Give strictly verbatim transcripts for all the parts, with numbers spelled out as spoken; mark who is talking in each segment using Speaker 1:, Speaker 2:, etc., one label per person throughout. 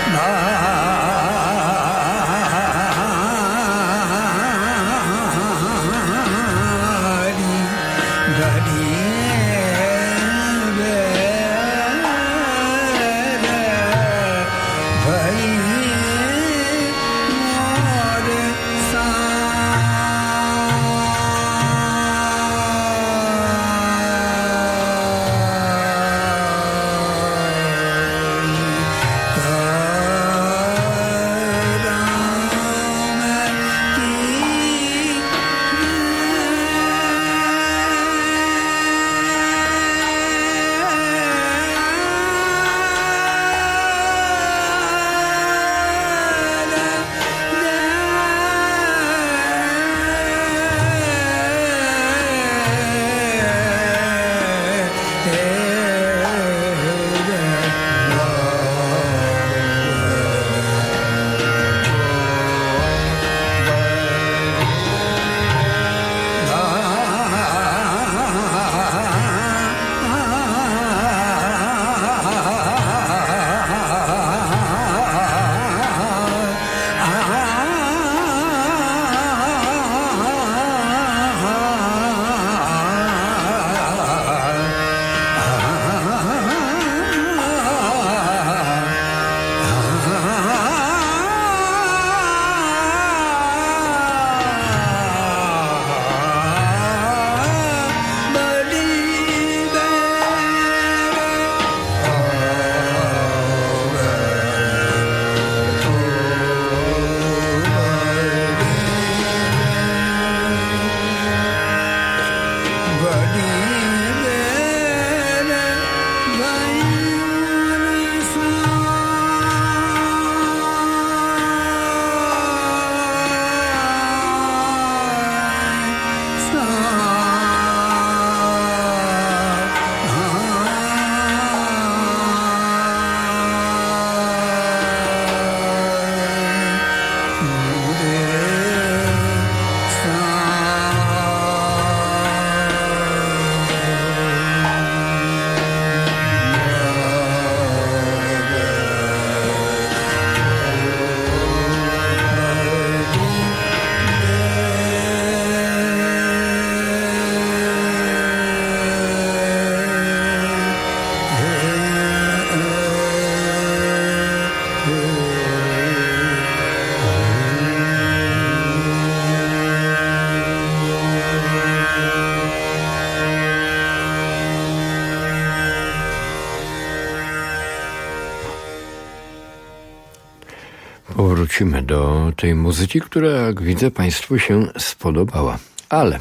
Speaker 1: Powrócimy do tej muzyki, która, jak widzę, Państwu się spodobała. Ale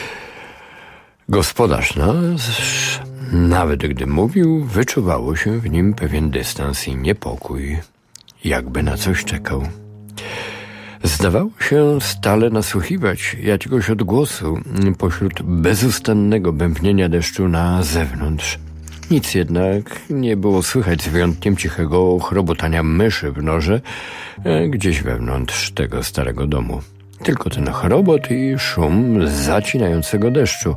Speaker 1: gospodarz nasz, nawet gdy mówił, wyczuwało się w nim pewien dystans i niepokój, jakby na coś czekał. Zdawało się stale nasłuchiwać jakiegoś odgłosu pośród bezustannego bębnienia deszczu na zewnątrz. Nic jednak nie było słychać z wyjątkiem cichego chrobotania myszy w norze gdzieś wewnątrz tego starego domu. Tylko ten chrobot i szum zacinającego deszczu.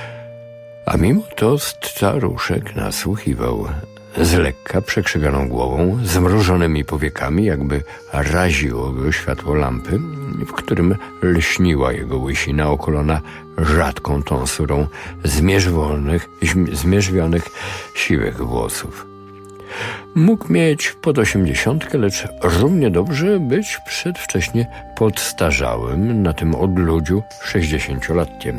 Speaker 1: A mimo to staruszek nasłuchiwał, z lekka przekrzywianą głową, zmrużonymi powiekami, jakby raziło go światło lampy, w którym lśniła jego łysina okolona rzadką tonsurą zmierzwionych, zmierzwionych siwych włosów. Mógł mieć pod osiemdziesiątkę, lecz równie dobrze być przedwcześnie podstarzałym na tym odludziu sześćdziesięciolatkiem.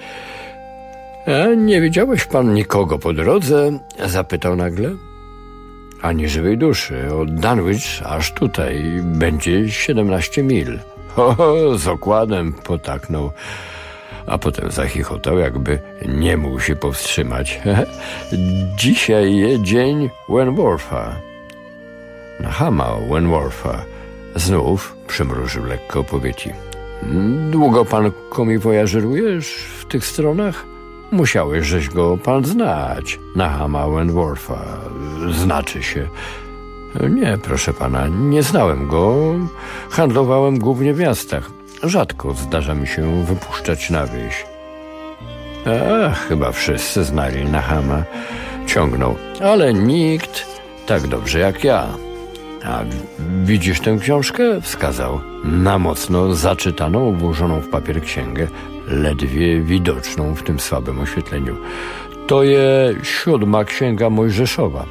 Speaker 1: A nie widziałeś pan nikogo po drodze? Zapytał nagle. Ani żywej duszy. Od Dunwich aż tutaj będzie siedemnaście mil. Ho, ho, z okładem potaknął, a potem zachichotał, jakby nie mógł się powstrzymać. Dzisiaj dzień Wentwortha. Nahama Wentwortha. Znów przymrużył lekko powieki. Długo pan komiwojażerujesz w tych stronach? Musiałeś żeś go pan znać. Nahama Wentwortha. Znaczy się. Nie, proszę pana, nie znałem go. Handlowałem głównie w miastach. Rzadko zdarza mi się wypuszczać na wieś. A, chyba wszyscy znali Nahama. Ciągnął. Ale nikt tak dobrze jak ja. A widzisz tę książkę? Wskazał na mocno zaczytaną, ułożoną w papier księgę, ledwie widoczną w tym słabym oświetleniu. To jest siódma księga Mojżeszowa.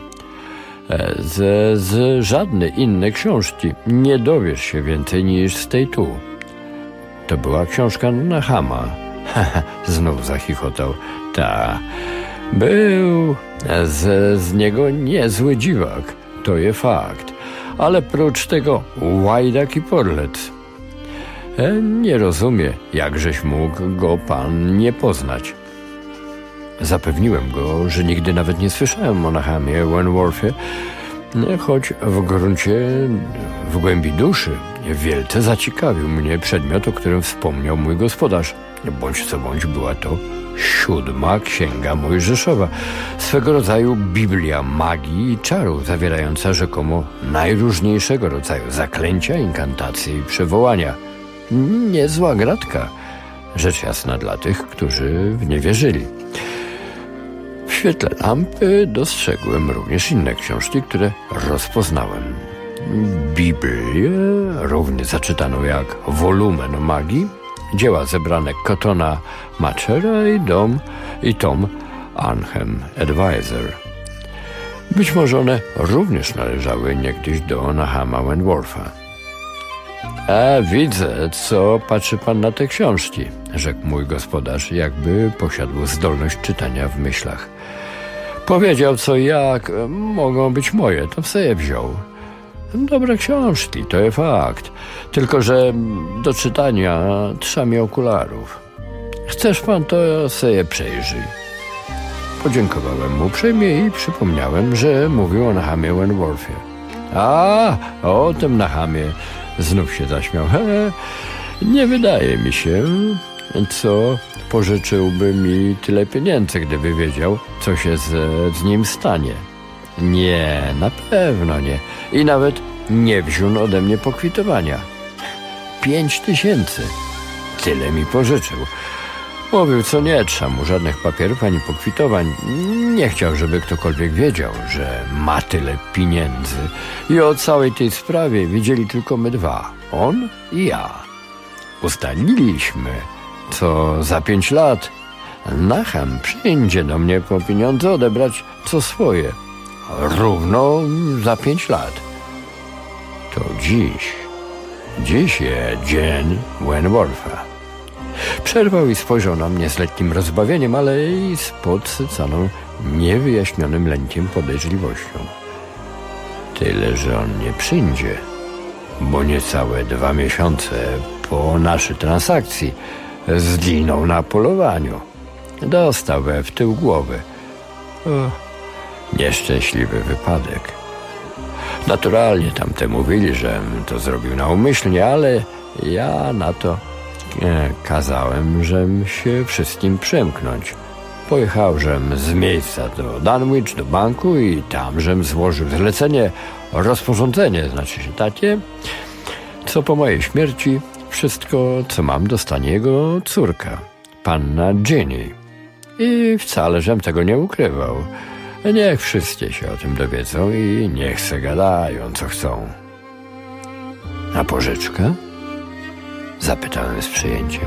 Speaker 1: Z, z żadnej innej książki nie dowiesz się więcej niż z tej tu. To była książka Nahama. Znów zachichotał. Ta, był z, z niego niezły dziwak. To jest fakt. Ale prócz tego łajdak i porlet. E, nie rozumie, jakżeś mógł go pan nie poznać. Zapewniłem go, że nigdy nawet nie słyszałem o Nahamie Wentworthie, choć w gruncie, w głębi duszy wielce zaciekawił mnie przedmiot, o którym wspomniał mój gospodarz. Bądź co bądź była to siódma księga Mojżeszowa, swego rodzaju Biblia magii i czarów, zawierająca rzekomo najróżniejszego rodzaju zaklęcia, inkantacje i przywołania. Niezła gratka, rzecz jasna dla tych, którzy w nie wierzyli. W świetle lampy dostrzegłem również inne książki, które rozpoznałem. Biblię, równie zaczytaną jak wolumen magii, dzieła zebrane Cottona Matchera i, dom, i tom Arnhem Advisor. Być może one również należały niegdyś do Nahama Wentwortha. A widzę, co patrzy pan na te książki, rzekł mój gospodarz, jakby posiadł zdolność czytania w myślach. Powiedział co i jak mogą być moje, to se je wziął. Dobre książki, to jest fakt, tylko że do czytania trza mi okularów. Chcesz pan, to se je przejrzyj. Podziękowałem mu uprzejmie i przypomniałem, że mówił o Nahamie Wentworthie. A, o tym Nahamie, znów się zaśmiał. He, nie wydaje mi się, co pożyczyłby mi tyle pieniędzy, gdyby wiedział, co się z, z nim stanie. Nie, na pewno nie. I nawet nie wziął ode mnie pokwitowania. Pięć tysięcy. Tyle mi pożyczył. Mówił, co nie trzeba mu żadnych papierów ani pokwitowań. Nie chciał, żeby ktokolwiek wiedział, że ma tyle pieniędzy. I o całej tej sprawie wiedzieli tylko my dwa. On i ja. Ustaliliśmy, co za pięć lat Naham przyjdzie do mnie po pieniądze odebrać co swoje. Równo za pięć lat. To dziś. Dziś jest dzień Wentwortha. Przerwał i spojrzał na mnie z lekkim rozbawieniem, ale i z podsycaną, niewyjaśnionym lękiem podejrzliwością. Tyle, że on nie przyjdzie, bo niecałe dwa miesiące po naszej transakcji zginął na polowaniu. Dostał we w tył głowy. O, nieszczęśliwy wypadek. Naturalnie tamte mówili, żem to zrobił naumyślnie, ale ja na to e, kazałem, żem się wszystkim przemknąć. Pojechałżem z miejsca do Dunwich, do banku i tam żem złożył zlecenie, rozporządzenie, znaczy się takie, co po mojej śmierci wszystko, co mam, dostanie jego córka, panna Ginny. I wcale żem tego nie ukrywał. Niech wszyscy się o tym dowiedzą i niech se gadają, co chcą. A pożyczka? Zapytałem z przyjęciem.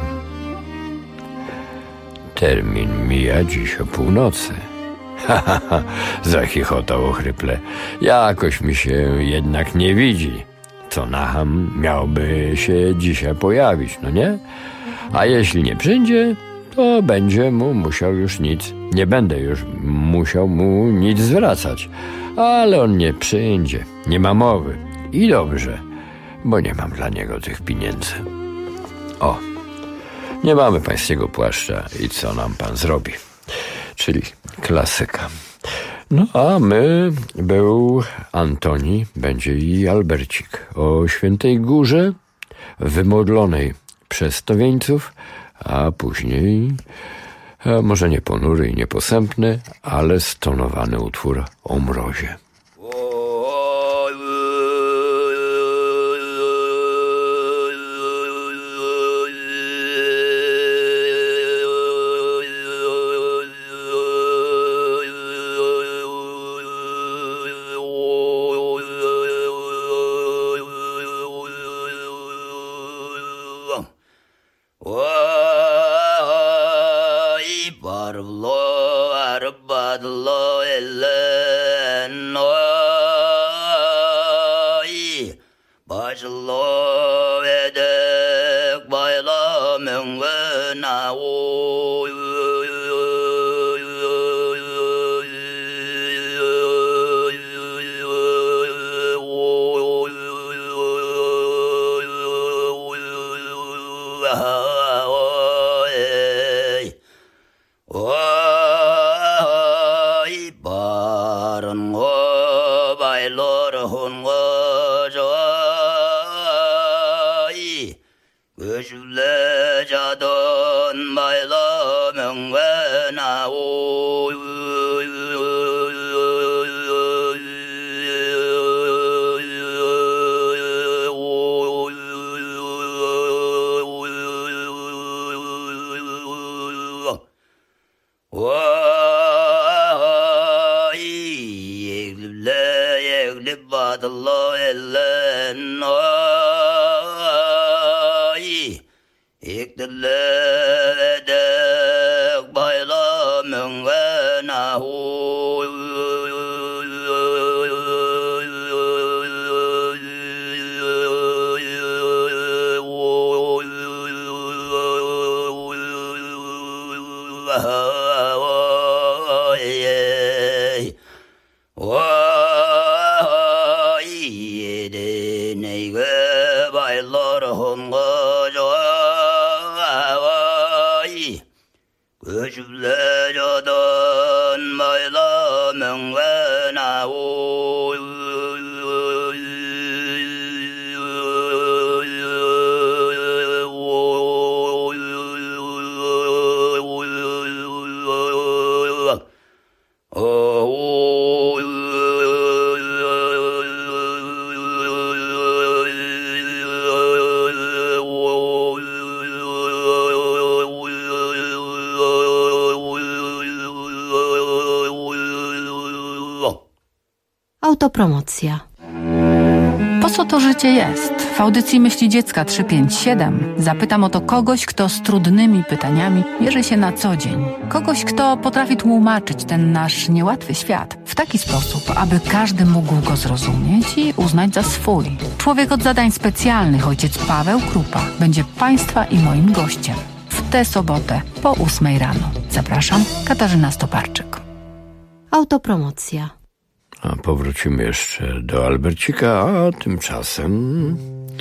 Speaker 1: Termin mija dziś o północy. Ha, ha, ha, zachichotał ochryple. Jakoś mi się jednak nie widzi, co Naham miałby się dzisiaj pojawić, no nie? A jeśli nie przyjdzie, to będzie mu musiał już nic, nie będę już musiał mu nic zwracać. Ale on nie przyjdzie, nie ma mowy. I dobrze, bo nie mam dla niego tych pieniędzy. O, nie mamy pańskiego płaszcza i co nam pan zrobi? Czyli klasyka. No a my, był Antoni, będzie i Albercik o Świętej Górze, wymodlonej przez stowieńców, a później, a może nie ponury i nieposępny, ale stonowany utwór o mrozie.
Speaker 2: Ой, парвло, арбадло, элен, ой, башло, ведек, байла, мөнгөна, ой, 그줄래자던 말라 명회나 오 받을러 엘렌 어이 익들레덱 바일러 명회나호 그줄래자던 말라 명회나오
Speaker 3: Autopromocja.
Speaker 4: Po co to życie jest? W audycji Myśli Dziecka trzysta pięćdziesiąt siedem zapytam o to kogoś, kto z trudnymi pytaniami mierzy się na co dzień. Kogoś, kto potrafi tłumaczyć ten nasz niełatwy świat w taki sposób, aby każdy mógł go zrozumieć i uznać za swój. Człowiek od zadań specjalnych, ojciec Paweł Krupa, będzie Państwa i moim gościem w tę sobotę po ósmej rano. Zapraszam, Katarzyna Stoparczyk.
Speaker 3: Autopromocja.
Speaker 1: A powrócimy jeszcze do Albercika, a tymczasem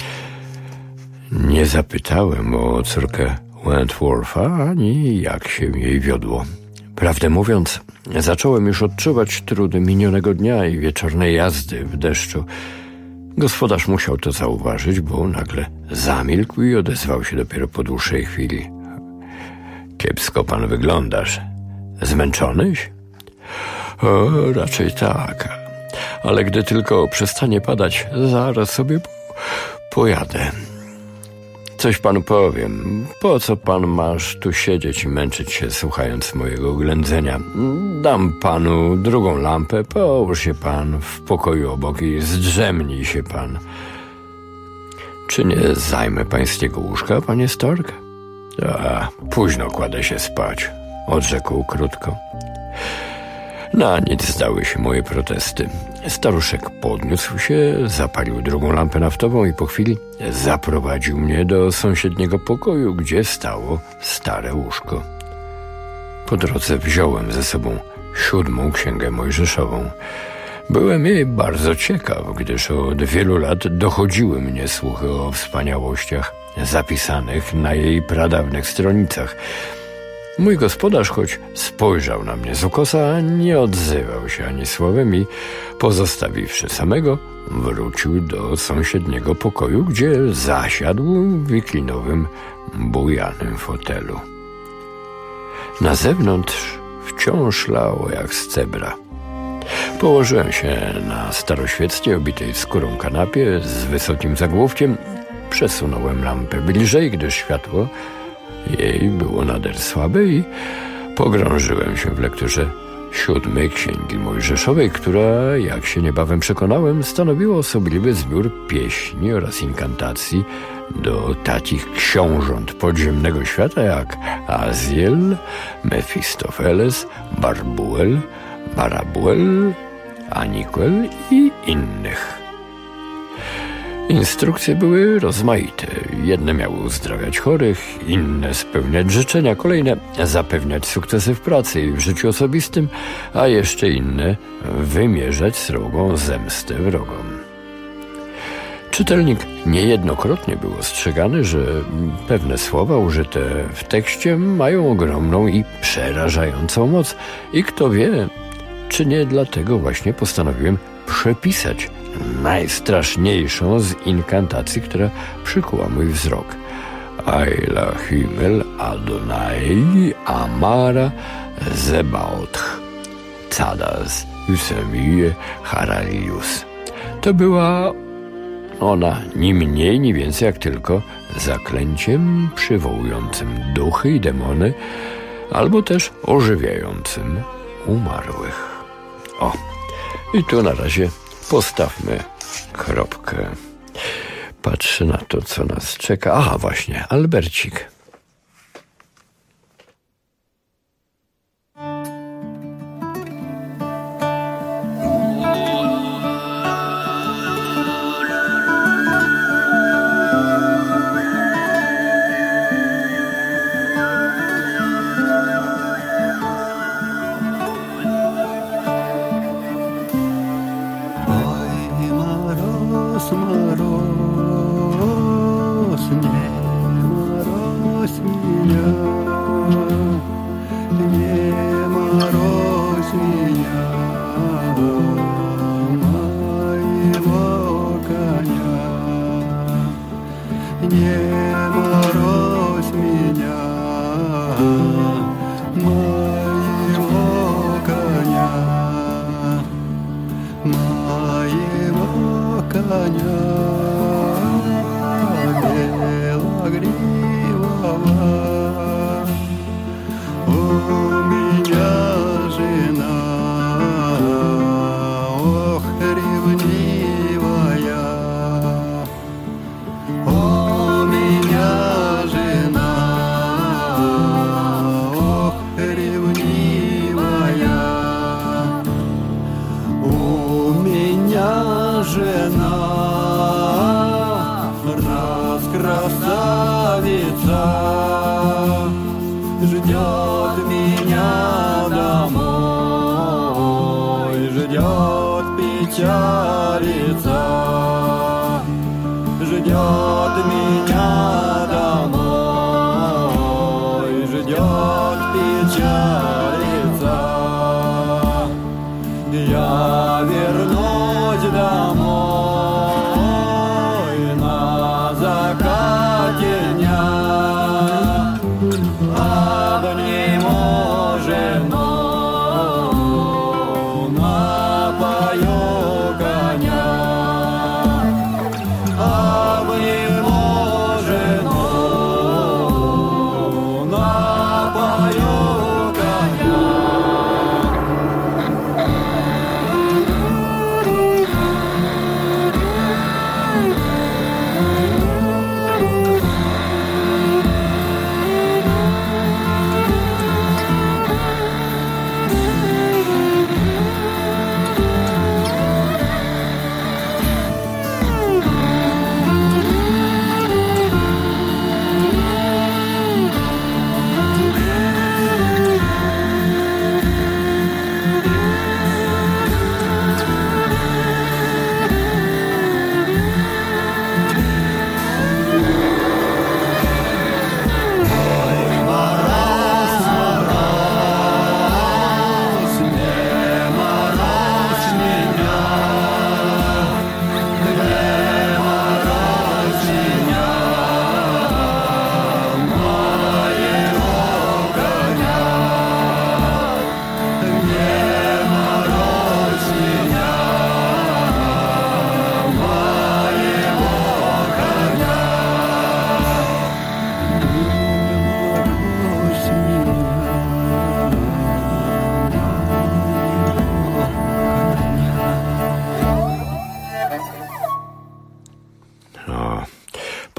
Speaker 1: nie zapytałem o córkę Wentwortha, ani jak się jej wiodło. Prawdę mówiąc, zacząłem już odczuwać trudy minionego dnia i wieczornej jazdy w deszczu. Gospodarz musiał to zauważyć, bo nagle zamilkł i odezwał się dopiero po dłuższej chwili. Kiepsko pan wyglądasz. Zmęczonyś? O, raczej tak, ale gdy tylko przestanie padać, zaraz sobie po- pojadę. Coś panu powiem, po co pan masz tu siedzieć i męczyć się, słuchając mojego ględzenia? Dam panu drugą lampę, połóż się pan w pokoju obok i zdrzemnij się pan. Czy nie zajmę pańskiego łóżka, panie Stork? A, późno kładę się spać, odrzekł krótko. Na nic zdały się moje protesty. Staruszek podniósł się, zapalił drugą lampę naftową i po chwili zaprowadził mnie do sąsiedniego pokoju, gdzie stało stare łóżko. Po drodze wziąłem ze sobą siódmą księgę mojżeszową. Byłem jej bardzo ciekaw, gdyż od wielu lat dochodziły mnie słuchy o wspaniałościach zapisanych na jej pradawnych stronicach. Mój gospodarz, choć spojrzał na mnie z ukosa, nie odzywał się ani słowem i, pozostawiwszy samego, wrócił do sąsiedniego pokoju, gdzie zasiadł w wiklinowym, bujanym fotelu. Na zewnątrz wciąż lało jak z cebra. Położyłem się na staroświeckiej, obitej skórą kanapie z wysokim zagłówkiem. Przesunąłem lampę bliżej, gdyż światło jej było nader słabe i pogrążyłem się w lekturze siódmej Księgi Mojżeszowej, która, jak się niebawem przekonałem, stanowiła osobliwy zbiór pieśni oraz inkantacji do takich książąt podziemnego świata jak Aziel, Mefistofeles, Barbuel, Barabuel, Aniquel i innych. Instrukcje były rozmaite. Jedne miały uzdrawiać chorych, inne spełniać życzenia, kolejne zapewniać sukcesy w pracy i w życiu osobistym, a jeszcze inne wymierzać srogą zemstę wrogom. Czytelnik niejednokrotnie był ostrzegany, że pewne słowa użyte w tekście mają ogromną i przerażającą moc i kto wie, czy nie dlatego właśnie postanowiłem przepisać najstraszniejszą z inkantacji, która przykuła mój wzrok. Aila Himmel Adonai Amara Zebaoth Cadas Yusemie Haralius. To była ona ni mniej, ni więcej jak tylko zaklęciem przywołującym duchy i demony, albo też ożywiającym umarłych. O, i tu na razie postawmy kropkę. Patrzę na to, co nas czeka. Aha, właśnie, Albercik.
Speaker 5: Абни може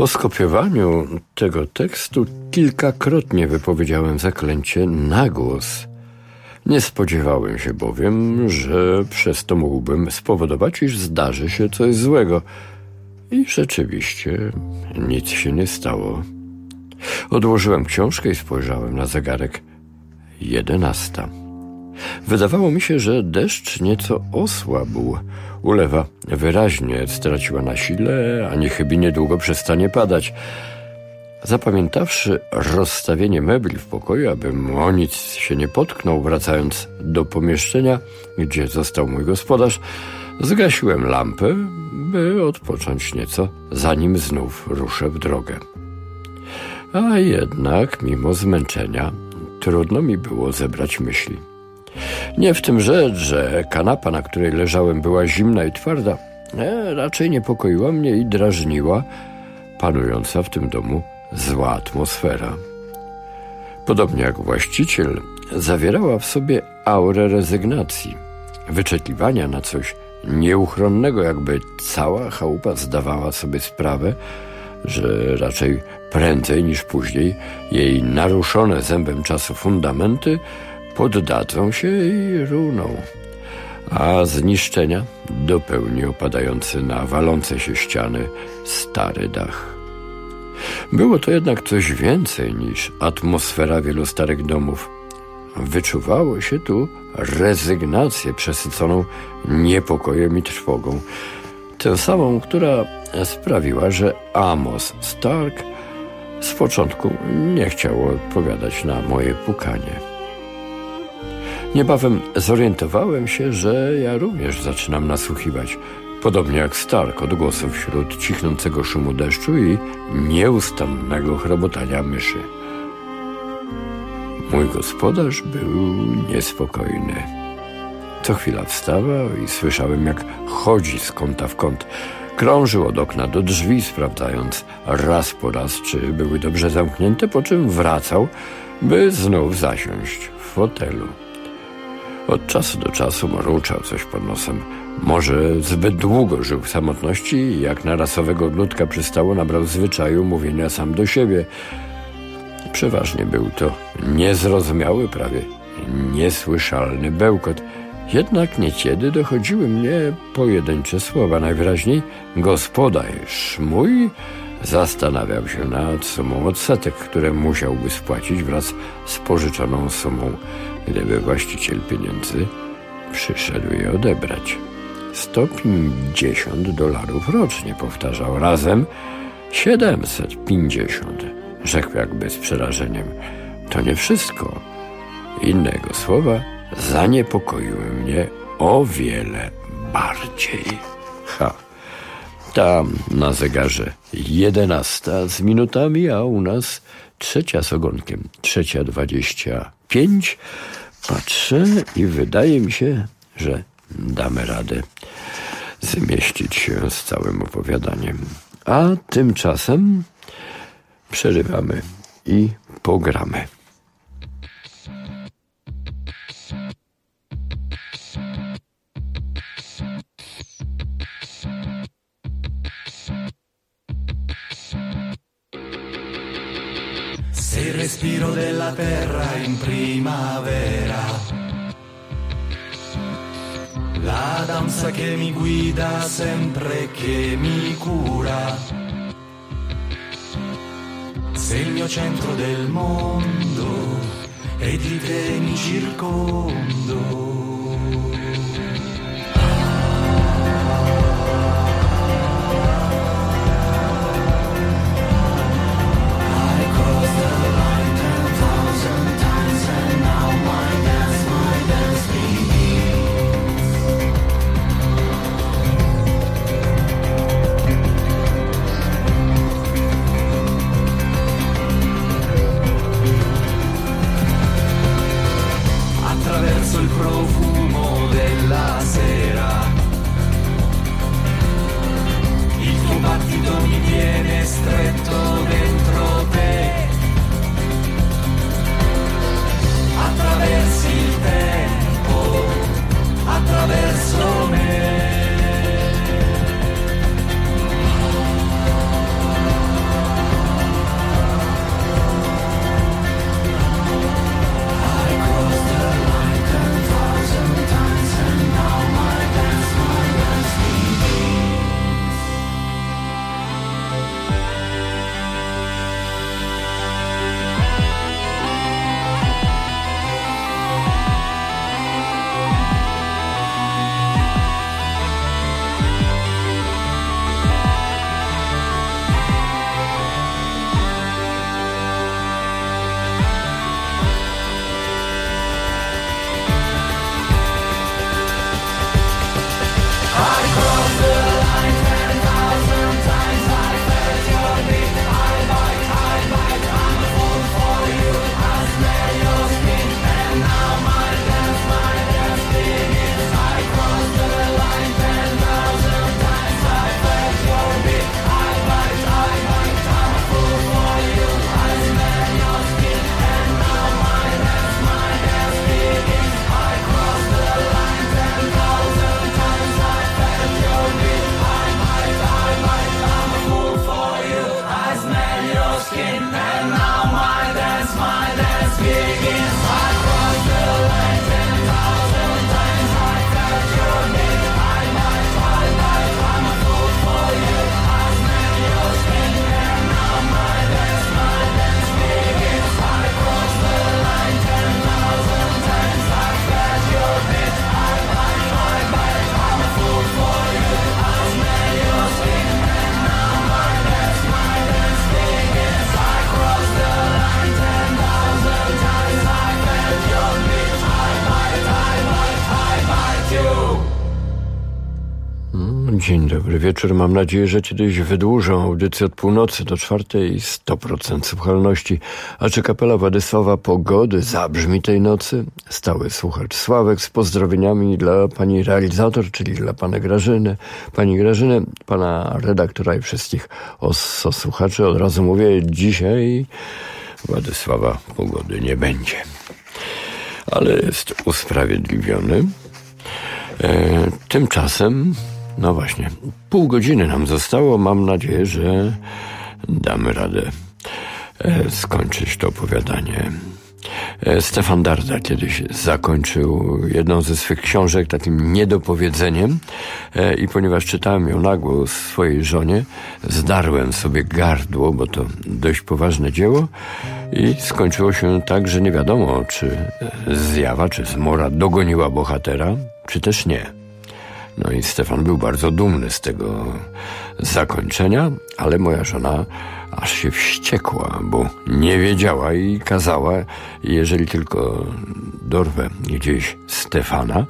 Speaker 1: Po skopiowaniu tego tekstu kilkakrotnie wypowiedziałem zaklęcie na głos. Nie spodziewałem się bowiem, że przez to mógłbym spowodować, iż zdarzy się coś złego. I rzeczywiście nic się nie stało. Odłożyłem książkę i spojrzałem na zegarek. Jedenasta. Wydawało mi się, że deszcz nieco osłabł. Ulewa wyraźnie straciła na sile, a niechybi niedługo przestanie padać. Zapamiętawszy rozstawienie mebli w pokoju, abym o nic się nie potknął, wracając do pomieszczenia, gdzie został mój gospodarz, zgasiłem lampę, by odpocząć nieco, zanim znów ruszę w drogę. A jednak, mimo zmęczenia, trudno mi było zebrać myśli. Nie w tym rzecz, że kanapa, na której leżałem, była zimna i twarda. Nie, raczej niepokoiła mnie i drażniła panująca w tym domu zła atmosfera. Podobnie jak właściciel, zawierała w sobie aurę rezygnacji, wyczekiwania na coś nieuchronnego, jakby cała chałupa zdawała sobie sprawę, że raczej prędzej niż później jej naruszone zębem czasu fundamenty poddadzą się i runą, a zniszczenia dopełni opadający na walące się ściany stary dach. Było to jednak coś więcej niż atmosfera wielu starych domów. Wyczuwało się tu rezygnację przesyconą niepokojem i trwogą, tę samą, która sprawiła, że Amos Stark z początku nie chciał odpowiadać na moje pukanie. Niebawem zorientowałem się, że ja również zaczynam nasłuchiwać, podobnie jak Stark, odgłosów wśród cichnącego szumu deszczu i nieustannego chrobotania myszy. Mój gospodarz był niespokojny. Co chwila wstawał i słyszałem, jak chodzi z kąta w kąt. Krążył od okna do drzwi, sprawdzając raz po raz, czy były dobrze zamknięte, po czym wracał, by znów zasiąść w fotelu. Od czasu do czasu mruczał coś pod nosem. Może zbyt długo żył w samotności i jak na rasowego ludka przystało, nabrał zwyczaju mówienia sam do siebie. Przeważnie był to niezrozumiały, prawie niesłyszalny bełkot. Jednak niekiedy dochodziły mnie pojedyncze słowa. Najwyraźniej gospodarz mój zastanawiał się nad sumą odsetek, które musiałby spłacić wraz z pożyczoną sumą, gdyby właściciel pieniędzy przyszedł je odebrać. sto pięćdziesiąt dolarów rocznie, powtarzał, razem siedemset pięćdziesiąt. Rzekł jakby z przerażeniem. To nie wszystko. Inne jego słowa zaniepokoiły mnie o wiele bardziej. Ha! Tam na zegarze jedenasta z minutami, a u nas trzecia z ogonkiem, trzecia dwadzieścia pięć. Patrzę i wydaje mi się, że damy radę zmieścić się z całym opowiadaniem. A tymczasem przerywamy i pogramy.
Speaker 5: Sei il respiro della terra in primavera, la danza che mi guida sempre, che mi cura. Sei il mio centro del mondo e di te mi circondo. Il profumo della sera, il tuo battito mi tiene stretto dentro te, attraversi il tempo, attraverso me.
Speaker 1: Dzień dobry wieczór. Mam nadzieję, że kiedyś wydłużą audycję od północy do czwartej. sto procent słuchalności. A czy kapela Władysława Pogody zabrzmi tej nocy? Stały słuchacz Sławek z pozdrowieniami dla pani realizator, czyli dla pana Grażyny. Pani Grażyny, pana redaktora i wszystkich osso słuchaczy. Od razu mówię, dzisiaj Władysława Pogody nie będzie. Ale jest usprawiedliwiony. E, tymczasem, no właśnie, pół godziny nam zostało. Mam nadzieję, że damy radę e, skończyć to opowiadanie. E, Stefan Darda kiedyś zakończył jedną ze swych książek takim niedopowiedzeniem e, i ponieważ czytałem ją na głos swojej żonie, zdarłem sobie gardło, bo to dość poważne dzieło i skończyło się tak, że nie wiadomo, czy zjawa, czy zmora dogoniła bohatera, czy też nie. No i Stefan był bardzo dumny z tego zakończenia, ale moja żona aż się wściekła, bo nie wiedziała i kazała, jeżeli tylko dorwę gdzieś Stefana,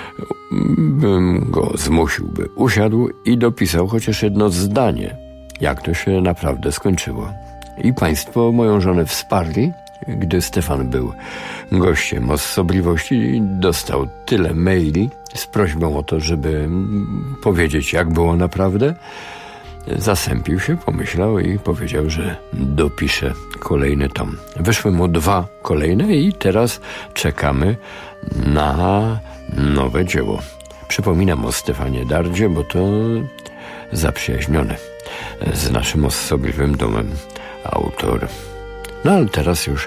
Speaker 1: bym go zmusił, by usiadł i dopisał chociaż jedno zdanie, jak to się naprawdę skończyło. I państwo moją żonę wsparli, gdy Stefan był gościem osobliwości i dostał tyle maili z prośbą o to, żeby powiedzieć, jak było naprawdę. Zasępił się, pomyślał i powiedział, że dopisze kolejny tom. Wyszły mu dwa kolejne i teraz czekamy na nowe dzieło. Przypominam o Stefanie Dardzie, bo to zaprzyjaźniony z naszym osobliwym domem autor. No ale teraz już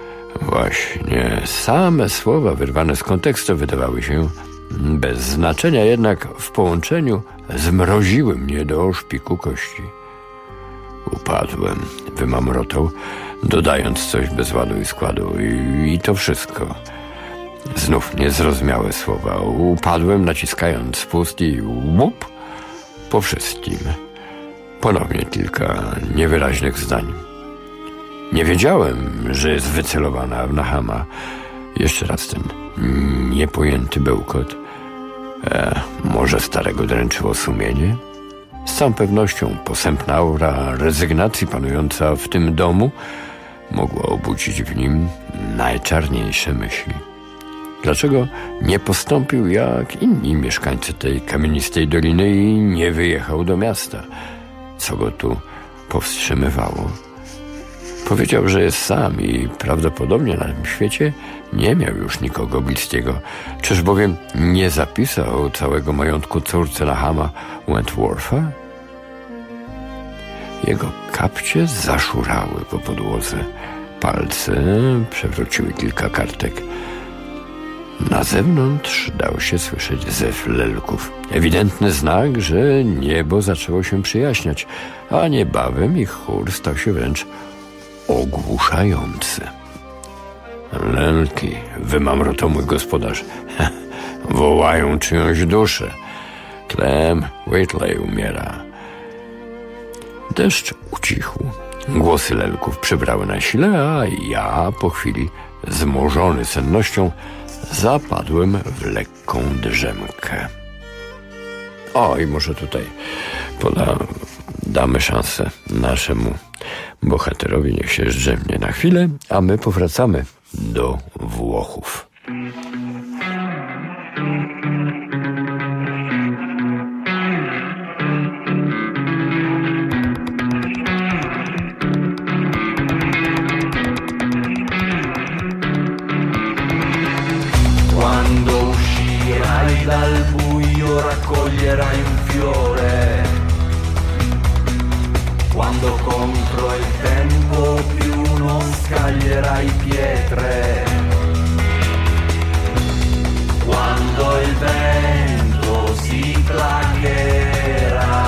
Speaker 1: właśnie same słowa wyrwane z kontekstu wydawały się bez znaczenia, jednak w połączeniu zmroziły mnie do szpiku kości. Upadłem, wymamrotał, dodając coś bez ładu i składu. I, i to wszystko. Znów niezrozumiałe słowa. Upadłem, naciskając spust i łup po wszystkim. Ponownie kilka niewyraźnych zdań. Nie wiedziałem, że jest wycelowana w Nahama. Jeszcze raz ten niepojęty bełkot. E, może starego dręczyło sumienie? Z całą pewnością posępna aura rezygnacji panująca w tym domu mogła obudzić w nim najczarniejsze myśli. Dlaczego nie postąpił jak inni mieszkańcy tej kamienistej doliny i nie wyjechał do miasta? Co go tu powstrzymywało? Powiedział, że jest sam i prawdopodobnie na tym świecie nie miał już nikogo bliskiego. Czyż bowiem nie zapisał całego majątku córce Nahama Wentwortha? Jego kapcie zaszurały po podłodze. Palce przewróciły kilka kartek. Na zewnątrz dał się słyszeć zew lelków. Ewidentny znak, że niebo zaczęło się przyjaśniać, a niebawem ich chór stał się wręcz ogłuszający. Lelki, wymamrotał mój gospodarz, wołają czyjąś duszę. Clem Wheatley umiera. Deszcz ucichł. Głosy lelków przybrały na sile, a ja po chwili, zmorzony sennością, zapadłem w lekką drzemkę. O, i może tutaj poda, damy szansę naszemu bohaterowi, niech się zdrzemnie na chwilę, a my powracamy do Włochów.
Speaker 5: Quando uscirai dal buio raccoglierai un fiore. Quando contro il tempo più non scaglierai pietre. Quando il vento si placherà,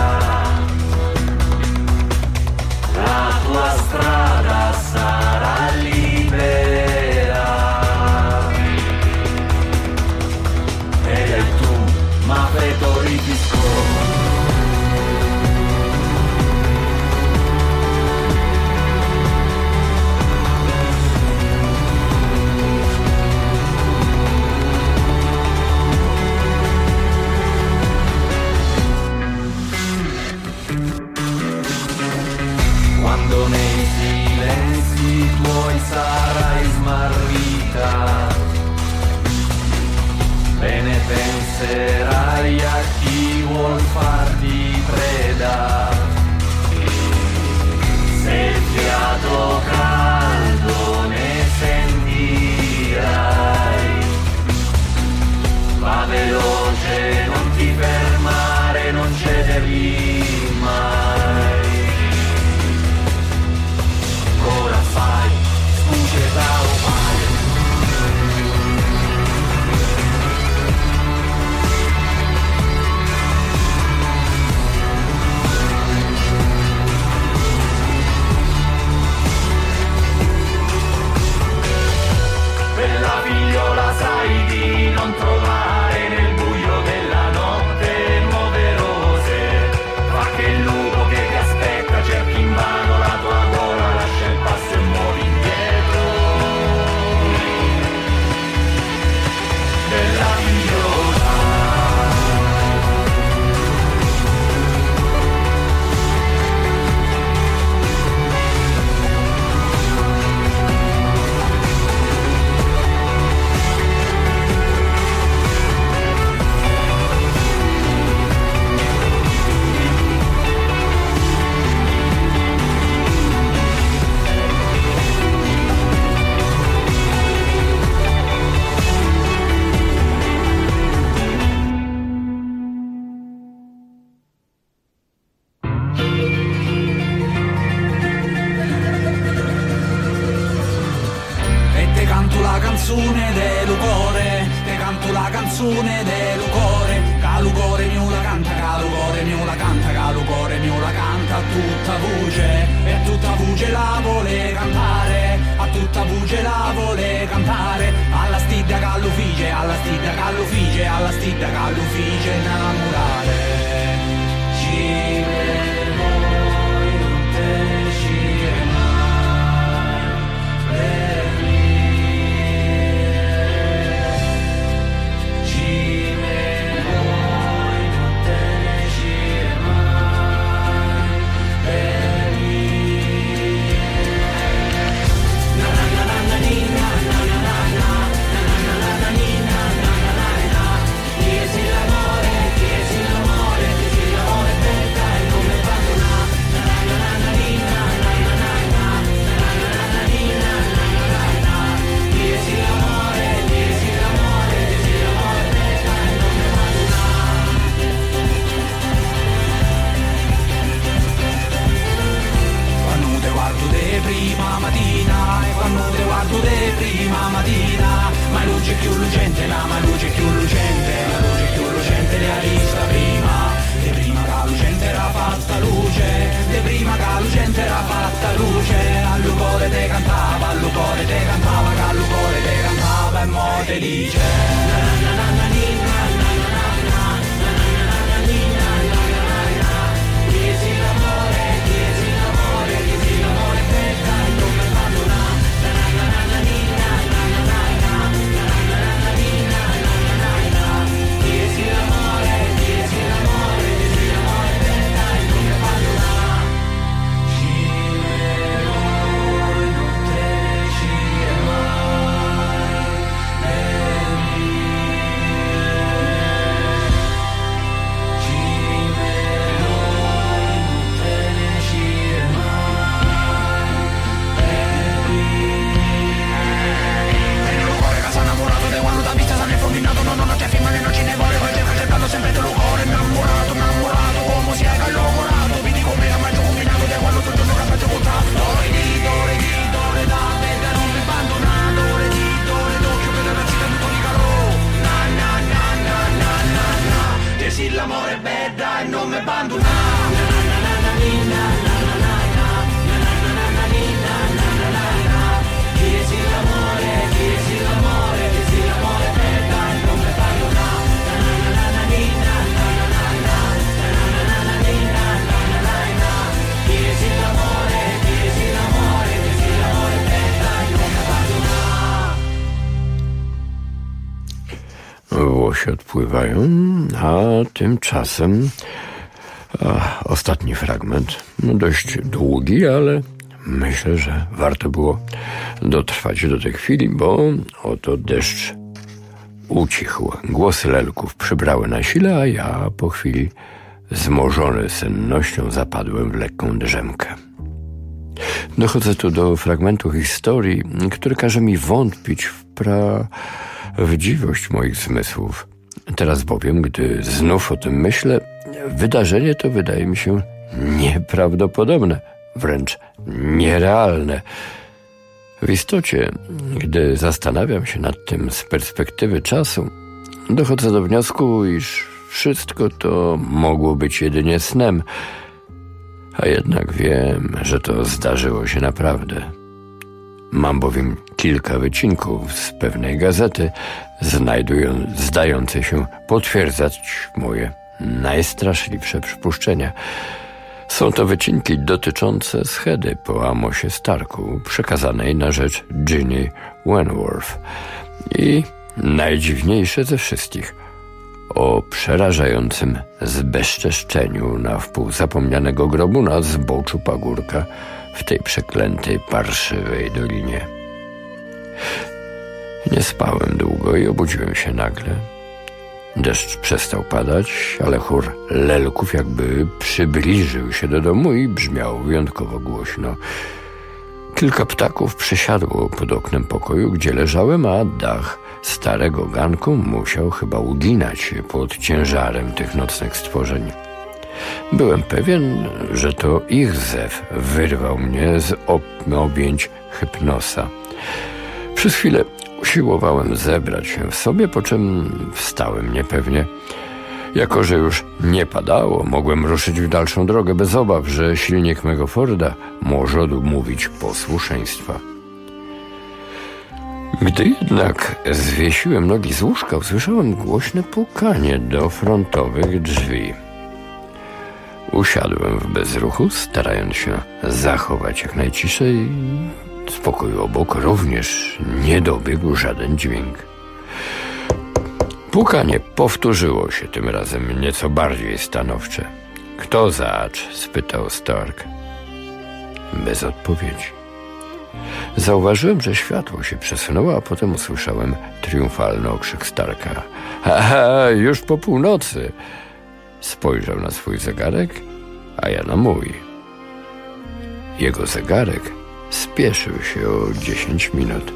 Speaker 5: la tua strada sarà libera. Ed è tu, ma fetorifico. nei silenzi tuoi sarai smarrita, bene penserai a chi vuol farti preda. Se il fiato caldo ne sentirai, va veloce, non ti fermare, non cederì mai. Ora fai, sfugge da opare. Bella figliola, sai di non trovare nel buio della notte nuove rose. Fa che il lupo che ti aspetta cerchi invano la tua gola, lascia il passo e muovi indietro. Bella figliola. Canzone del cuore, te canto la canzone del cuore, calucore mio la canta, calucore mio la canta, calucore mio la canta a tutta voce, e a tutta voce la vuole cantare, a tutta voce la vuole cantare, alla stidda callufice, alla stidda callufice, alla stidda callufice innamorare. Ci vedo non te ci mai, per lì. Prima mattina, e quando te guardo de prima mattina, ma luce più lucente, la ma luce più lucente, la luce più lucente le hai vista prima, de prima che la lucente era fatta luce, de prima che la lucente era fatta luce, al cuore te cantava, al cuore te cantava, che al cuore te cantava e mo te dice na na na na na na na na na na na, chiesi l'amore, chiesi l'amore, chiesi l'amore. Sempre te lo cuore innamorato, innamorato, come si è callocorato, vedi come era mai combinato, te quando tutto non cambia votato. Le dito, le dito, le dame, te non mi abbandonato, le dito, le d'occhio che te la zita tutto di calò. Na na na na na na na, te sì l'amore è bella e non mi abbandonare. Na na na na na na na na na, na na na na na na na na na, chiesi l'amore, chiesi l'amore, chiesi l'amore è bella e non mi abbandonare.
Speaker 1: Włosi odpływają, a tymczasem a, ostatni fragment, no dość długi, ale myślę, że warto było dotrwać do tej chwili, bo oto deszcz ucichł. Głosy lelków przybrały na sile, a ja po chwili zmorzony sennością zapadłem w lekką drzemkę. Dochodzę tu do fragmentu historii, który każe mi wątpić w prawdziwość moich zmysłów. Teraz bowiem, gdy znów o tym myślę, wydarzenie to wydaje mi się nieprawdopodobne, wręcz nierealne. W istocie, gdy zastanawiam się nad tym z perspektywy czasu, dochodzę do wniosku, iż wszystko to mogło być jedynie snem, a jednak wiem, że to zdarzyło się naprawdę. Mam bowiem kilka wycinków z pewnej gazety, znajdują, zdającej się potwierdzać moje najstraszliwsze przypuszczenia. Są to wycinki dotyczące schedy po Amosie Starku, przekazanej na rzecz Ginny Wentworth. I najdziwniejsze ze wszystkich, o przerażającym zbezczeszczeniu na wpół zapomnianego grobu na zboczu pagórka w tej przeklętej, parszywej dolinie. Nie spałem długo i obudziłem się nagle. Deszcz przestał padać, ale chór lelków jakby przybliżył się do domu i brzmiał wyjątkowo głośno. Kilka ptaków przesiadło pod oknem pokoju, gdzie leżałem, a dach starego ganku musiał chyba uginać się pod ciężarem tych nocnych stworzeń. Byłem pewien, że to ich zew wyrwał mnie z ob- objęć hypnosa. Przez chwilę usiłowałem zebrać się w sobie, po czym wstałem niepewnie. Jako że już nie padało, mogłem ruszyć w dalszą drogę bez obaw, że silnik mego Forda może odmówić posłuszeństwa. Gdy jednak zwiesiłem nogi z łóżka, usłyszałem głośne pukanie do frontowych drzwi. Usiadłem w bezruchu, starając się zachować jak najciszej. Z pokoju obok również nie dobiegł żaden dźwięk. Pukanie powtórzyło się tym razem nieco bardziej stanowcze. Kto zacz? Spytał Stark. Bez odpowiedzi. Zauważyłem, że światło się przesunęło, a potem usłyszałem triumfalny okrzyk Starka. Aha, już po północy. Spojrzał na swój zegarek, a ja na mój. Jego zegarek spieszył się o dziesięć minut.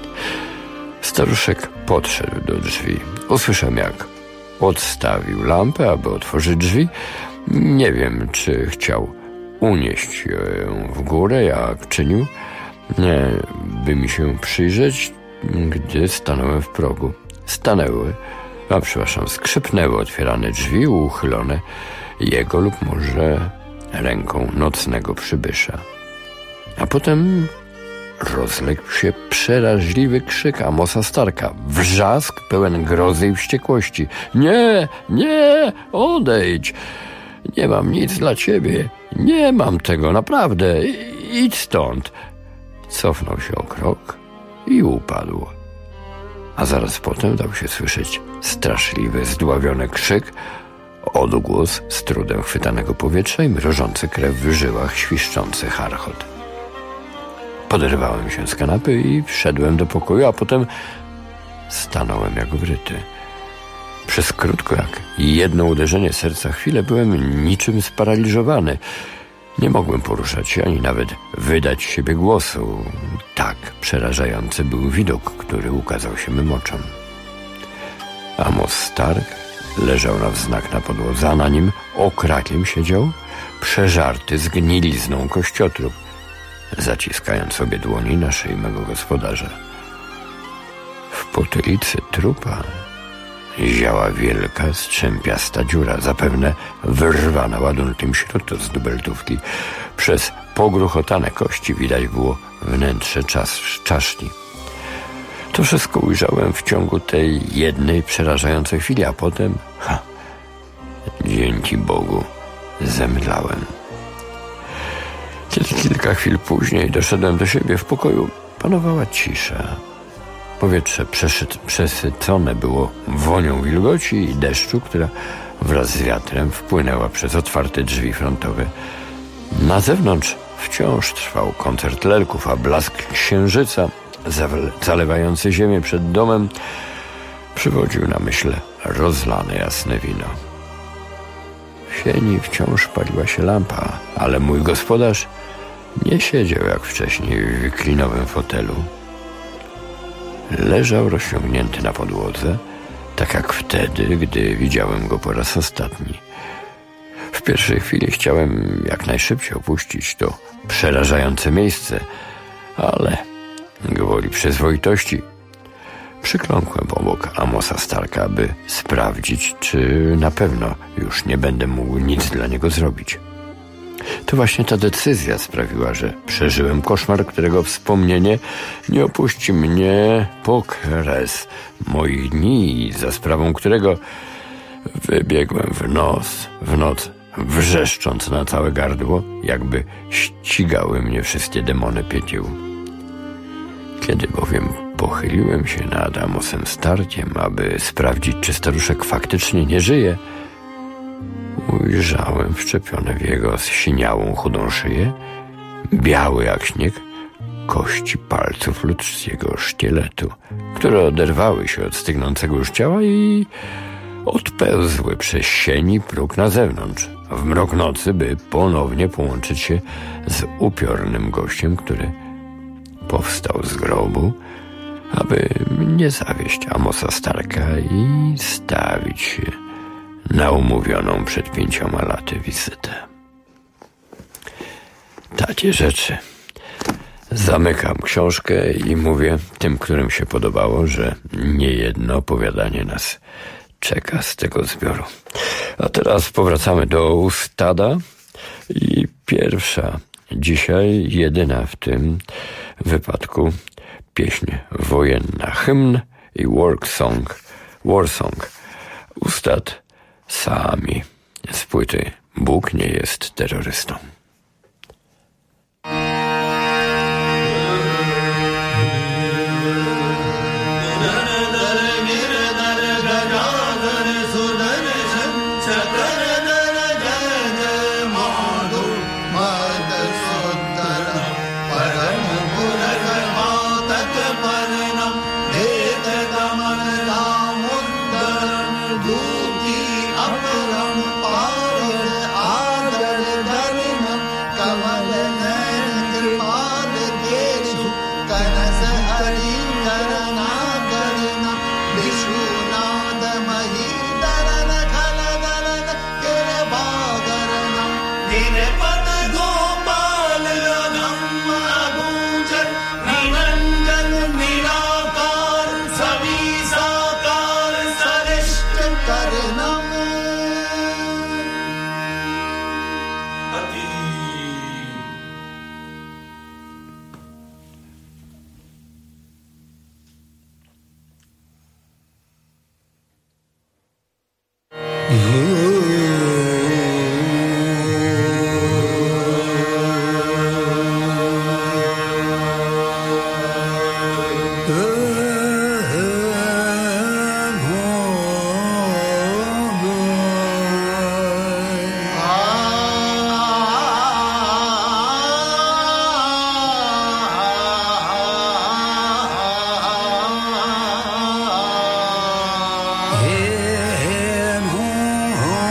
Speaker 1: Staruszek podszedł do drzwi. Usłyszałem, jak odstawił lampę, aby otworzyć drzwi. Nie wiem, czy chciał unieść ją w górę, jak czynił, nie, by mi się przyjrzeć, gdy stanąłem w progu. Stanęły, a przepraszam, skrzypnęły otwierane drzwi, uchylone jego lub może ręką nocnego przybysza. A potem rozległ się przeraźliwy krzyk Amosa Starka. Wrzask pełen grozy i wściekłości. Nie, nie, odejdź. Nie mam nic dla ciebie. Nie mam tego, naprawdę. Idź stąd. Cofnął się o krok i upadł. A zaraz potem dał się słyszeć straszliwy, zdławiony krzyk, odgłos z trudem chwytanego powietrza i mrożący krew w żyłach świszczący charchot. Poderwałem się z kanapy i wszedłem do pokoju, a potem stanąłem jak wryty. Przez krótko, jak jedno uderzenie serca chwilę, byłem niczym sparaliżowany. Nie mogłem poruszać się, ani nawet wydać siebie głosu. Tak przerażający był widok, który ukazał się mym oczom. Amos Stark leżał na wznak na podłodze, a na nim okrakiem siedział przeżarty zgnilizną kościotrup, zaciskając obie dłoni na szyi mego gospodarza. W potylicy trupa ziała wielka, strzępiasta dziura, zapewne wyrwana ładunkiem śrutu z dubeltówki. Przez pogruchotane kości widać było wnętrze czas, czaszki. To wszystko ujrzałem w ciągu tej jednej przerażającej chwili, a potem, ha, dzięki Bogu, zemdlałem. Kiedy kilka chwil później doszedłem do siebie, w pokoju panowała cisza. Powietrze przeszyt, przesycone było wonią wilgoci i deszczu, która wraz z wiatrem wpłynęła przez otwarte drzwi frontowe. Na zewnątrz Wciąż trwał koncert lelków, a blask księżyca zalewający ziemię przed domem przywodził na myśl rozlane jasne wino. W sieni wciąż paliła się lampa, ale mój gospodarz nie siedział jak wcześniej w wyklinowym fotelu. Leżał rozciągnięty na podłodze, tak jak wtedy, gdy widziałem go po raz ostatni. W pierwszej chwili chciałem jak najszybciej opuścić to przerażające miejsce, ale gwoli przyzwoitości przykląkłem obok Amosa Starka, by sprawdzić, czy na pewno już nie będę mógł nic dla niego zrobić. To właśnie ta decyzja sprawiła, że przeżyłem koszmar, którego wspomnienie nie opuści mnie po kres moich dni, za sprawą którego wybiegłem w nos, w noc, wrzeszcząc na całe gardło, jakby ścigały mnie wszystkie demony piekieł. Kiedy bowiem pochyliłem się nad Amosem Starkiem, aby sprawdzić, czy staruszek faktycznie nie żyje, ujrzałem wszczepione w jego zsiniałą, chudą szyję, biały jak śnieg, kości palców ludzkiego szkieletu, które oderwały się od stygnącego już ciała i odpełzły przez sieni próg na zewnątrz, w mrok nocy, by ponownie połączyć się z upiornym gościem, który powstał z grobu, aby mnie zawieść Amosa Starka i stawić się na umówioną przed pięcioma laty wizytę. Takie rzeczy. Zamykam książkę i mówię tym, którym się podobało, że niejedno opowiadanie nas czeka z tego zbioru. A teraz powracamy do Ustada i pierwsza dzisiaj, jedyna w tym wypadku pieśń wojenna, hymn i work song, war song. Ustad Sami z płyty Bóg nie jest terrorystą.
Speaker 5: Hey,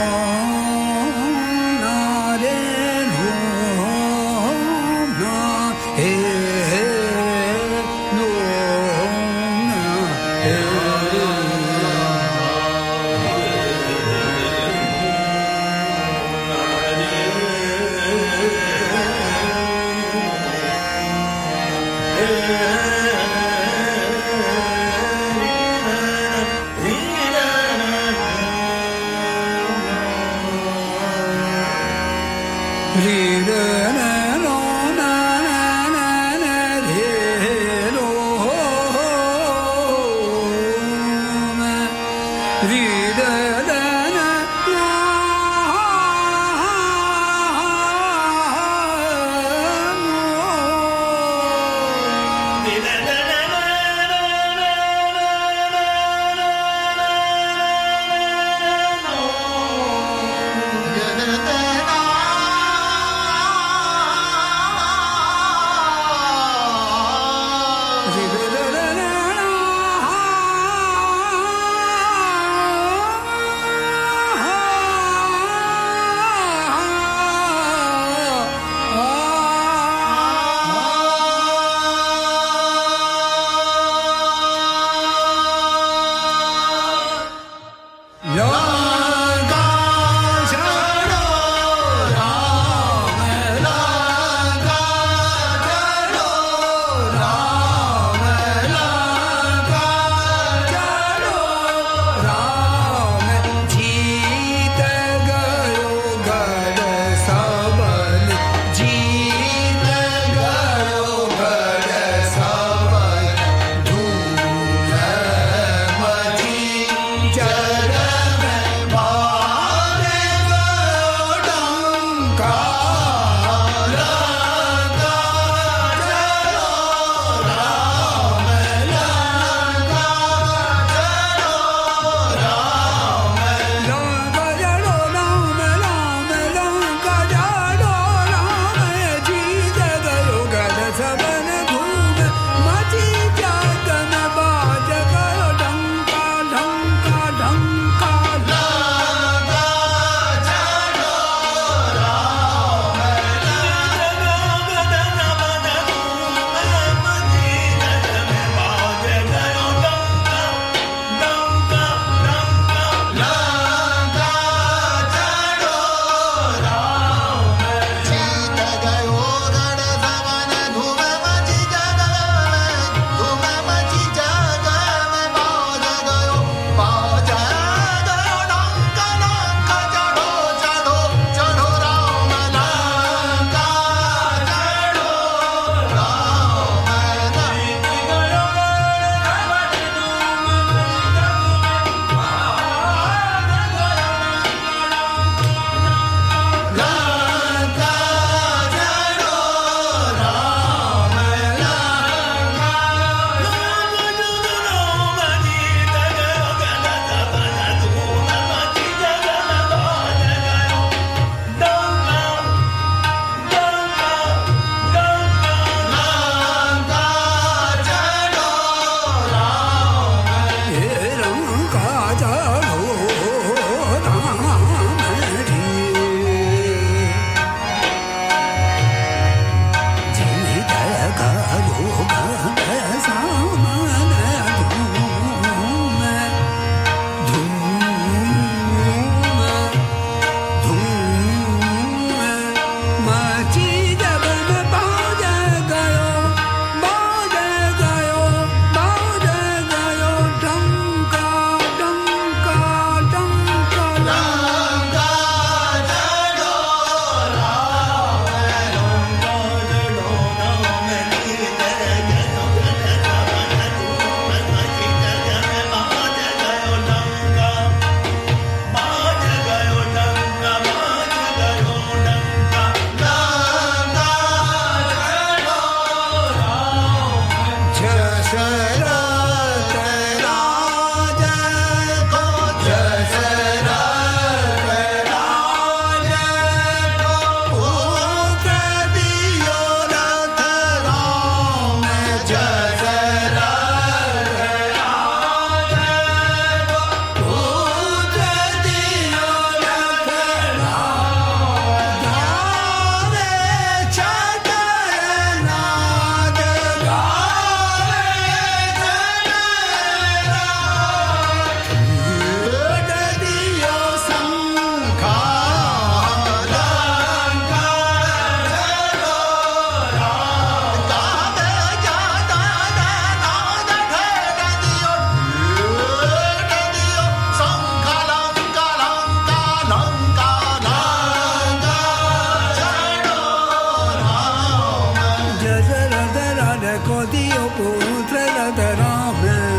Speaker 6: को दियो पुत्र रत राम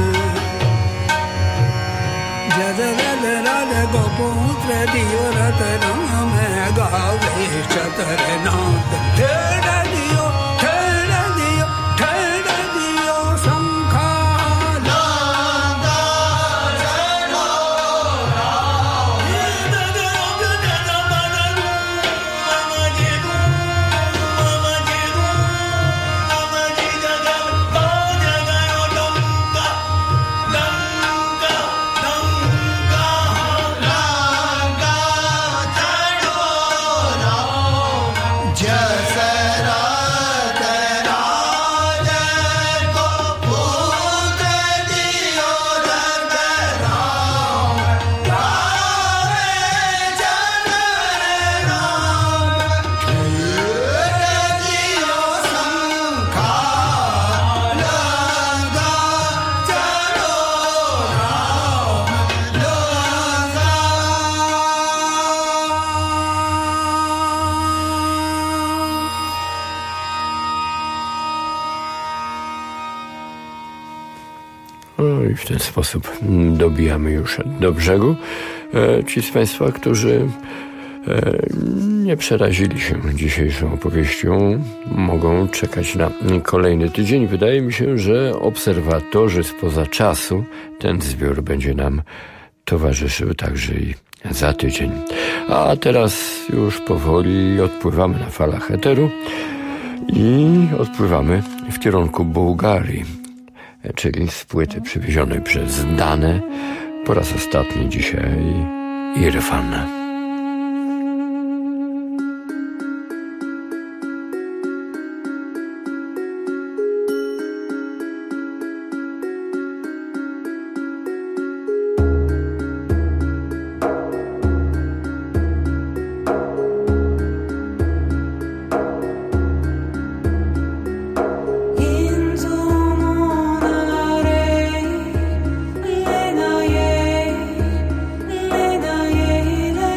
Speaker 6: जद रद रद को पुत्र दियो रत राम गावे चतर नाथ ठेड़ दियो ठेड़ दियो ठेड़ दियो शंखा नादा जनो
Speaker 1: I w ten sposób dobijamy już do brzegu. Ci z Państwa, którzy nie przerazili się dzisiejszą opowieścią, mogą czekać na kolejny tydzień. Wydaje mi się, że obserwatorzy spoza czasu ten zbiór będzie nam towarzyszył także i za tydzień. A teraz już powoli odpływamy na falach eteru i odpływamy w kierunku Bułgarii, czyli z płyty przywiezionej przez Danę po raz ostatni dzisiaj Irfan.
Speaker 7: Lena,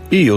Speaker 1: i